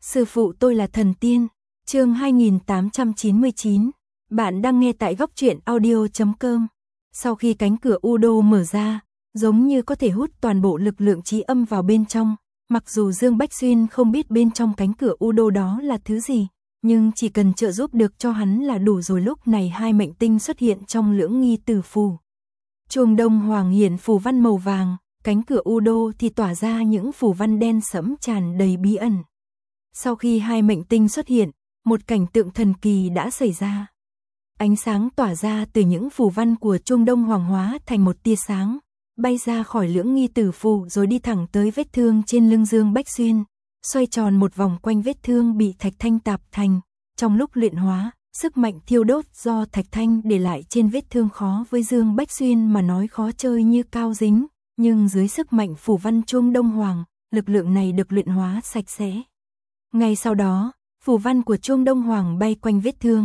Sư phụ tôi là thần tiên. Chương 2899. Bạn đang nghe tại goctruyện audio.com. Sau khi cánh cửa Udo mở ra, giống như có thể hút toàn bộ lực lượng trí âm vào bên trong, mặc dù Dương Bách Xuyên không biết bên trong cánh cửa Udo đó là thứ gì, nhưng chỉ cần trợ giúp được cho hắn là đủ rồi. Lúc này hai mệnh tinh xuất hiện trong lưỡng nghi tử phù. Chuông Đông Hoàng hiển phù văn màu vàng, cánh cửa Udo thì tỏa ra những phù văn đen sẫm tràn đầy bí ẩn. Sau khi hai mệnh tinh xuất hiện, một cảnh tượng thần kỳ đã xảy ra. Ánh sáng tỏa ra từ những phù văn của Chuông Đông Hoàng hóa thành một tia sáng, bay ra khỏi lưỡng nghi tử phù rồi đi thẳng tới vết thương trên lưng Dương Bách Xuyên, xoay tròn một vòng quanh vết thương bị Thạch Thanh tạp thành. Trong lúc luyện hóa, sức mạnh thiêu đốt do Thạch Thanh để lại trên vết thương khó với Dương Bách Xuyên mà nói khó chơi như cao dính, nhưng dưới sức mạnh phù văn Chuông Đông Hoàng, lực lượng này được luyện hóa sạch sẽ. Ngay sau đó, phù văn của Chuông Đông Hoàng bay quanh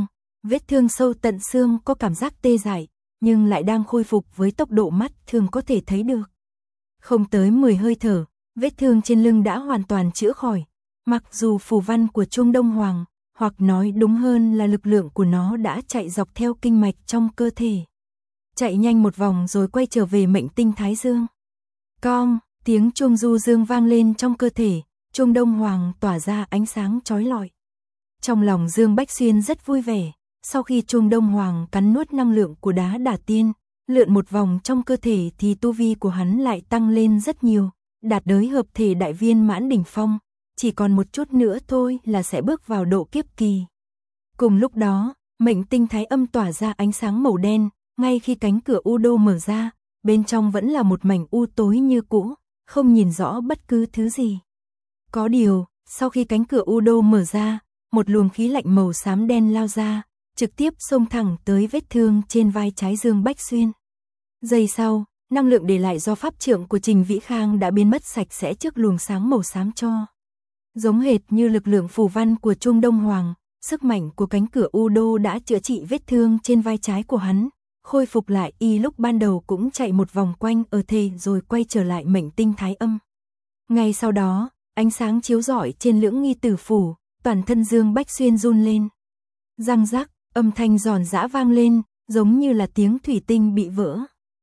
vết thương sâu tận xương có cảm giác tê dại, nhưng lại đang khôi phục với tốc độ mắt thường có thể thấy được. Không tới 10 hơi thở, vết thương trên lưng đã hoàn toàn chữa khỏi, mặc dù phù văn của Chuông Đông Hoàng, hoặc nói đúng hơn là lực lượng của nó đã chạy dọc theo kinh mạch trong cơ thể. Chạy nhanh một vòng rồi quay trở về mệnh tinh Thái Dương. Cong, tiếng chuông du dương vang lên trong cơ thể, Chuông Đông Hoàng tỏa ra ánh sáng chói lọi. Trong lòng Dương Bách Xuyên rất vui vẻ, sau khi Chuông Đông Hoàng cắn nuốt năng lượng của đá đả tiên, lượn một vòng trong cơ thể thì tu vi của hắn lại tăng lên rất nhiều, đạt tới hợp thể đại viên mãn đỉnh phong, chỉ còn một chút nữa thôi là sẽ bước vào độ kiếp kỳ. Cùng lúc đó, mệnh tinh Thái Âm tỏa ra ánh sáng màu đen, ngay khi cánh cửa Udo mở ra, bên trong vẫn là một mảnh u tối như cũ, không nhìn rõ bất cứ thứ gì. Có điều, sau khi cánh cửa Udo mở ra, một luồng khí lạnh màu xám đen lao ra, trực tiếp xông thẳng tới vết thương trên vai trái Dương Bách Xuyên. Giây sau, năng lượng để lại do pháp trượng của Trình Vĩ Khang đã biến mất sạch sẽ trước luồng sáng màu xám cho. Giống hệt như lực lượng phù văn của Chuông Đông Hoàng, sức mạnh của cánh cửa Udo đã chữa trị vết thương trên vai trái của hắn, khôi phục lại y lúc ban đầu cũng chạy một vòng quanh ở thể rồi quay trở lại mệnh tinh Thái Âm. Ngay sau đó, ánh sáng chiếu rọi trên lưỡng nghi tử phủ, toàn thân Dương Bách Xuyên run lên. Răng rắc, âm thanh giòn giã vang lên, giống như là tiếng thủy tinh bị vỡ.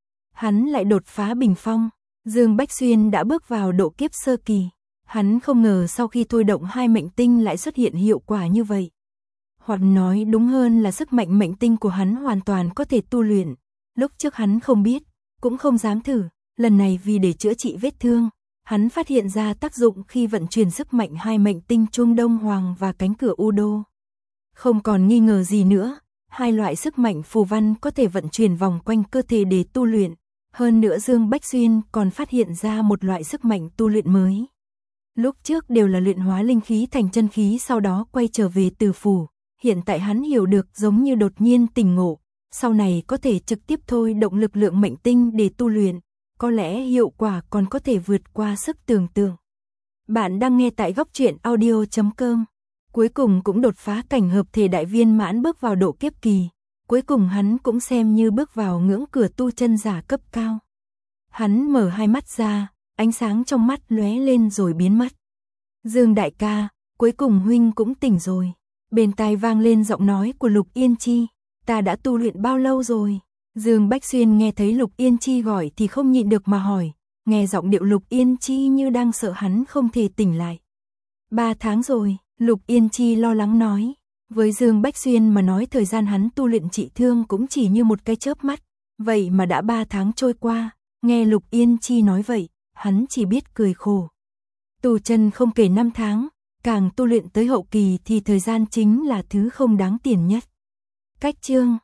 Hắn lại đột phá bình phong, Dương Bách Xuyên đã bước vào độ kiếp sơ kỳ. Hắn không ngờ sau khi thôi động hai mệnh tinh lại xuất hiện hiệu quả như vậy. Hoặc nói đúng hơn là sức mạnh mệnh tinh của hắn hoàn toàn có thể tu luyện. Lúc trước hắn không biết, cũng không dám thử, lần này vì để chữa trị vết thương, hắn phát hiện ra tác dụng khi vận chuyển sức mạnh hai mệnh tinh Chuông Đông Hoàng và cánh cửa Udo. Không còn nghi ngờ gì nữa, hai loại sức mạnh phù văn có thể vận chuyển vòng quanh cơ thể để tu luyện. Hơn nữa Dương Bách Xuyên còn phát hiện ra một loại sức mạnh tu luyện mới. Lúc trước đều là luyện hóa linh khí thành chân khí sau đó quay trở về tử phủ. Hiện tại hắn hiểu được giống như đột nhiên tỉnh ngộ, sau này có thể trực tiếp thôi động lực lượng mệnh tinh để tu luyện, có lẽ hiệu quả còn có thể vượt qua sức tưởng tượng. Bạn đang nghe tại goctruyện audio.com. Cuối cùng cũng đột phá cảnh hợp thể đại viên mãn bước vào độ kiếp kỳ, cuối cùng hắn cũng xem như bước vào ngưỡng cửa tu chân giả cấp cao. Hắn mở hai mắt ra, ánh sáng trong mắt lóe lên rồi biến mất. Dương đại ca, cuối cùng huynh cũng tỉnh rồi. Bên tai vang lên giọng nói của Lục Yên Chi. Ta đã tu luyện bao lâu rồi? Dương Bách Xuyên nghe thấy Lục Yên Chi gọi thì không nhịn được mà hỏi. Nghe giọng điệu Lục Yên Chi như đang sợ hắn không thể tỉnh lại. 3 tháng rồi, Lục Yên Chi lo lắng nói. Với Dương Bách Xuyên mà nói thời gian hắn tu luyện trị thương cũng chỉ như một cái chớp mắt. Vậy mà đã 3 tháng trôi qua. Nghe Lục Yên Chi nói vậy, hắn chỉ biết cười khổ. Tu chân không kể 5 tháng. Càng tu luyện tới hậu kỳ thì thời gian chính là thứ không đáng tiền nhất. Cách chương